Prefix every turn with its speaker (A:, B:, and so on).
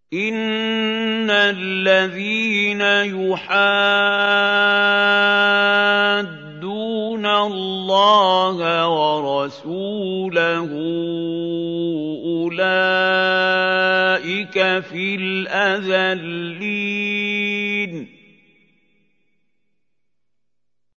A: إِنَّ الَّذِينَ يُحَادُّونَ اللَّهَ وَرَسُولَهُ أُولَٰئِكَ فِي الْأَذَلِّينَ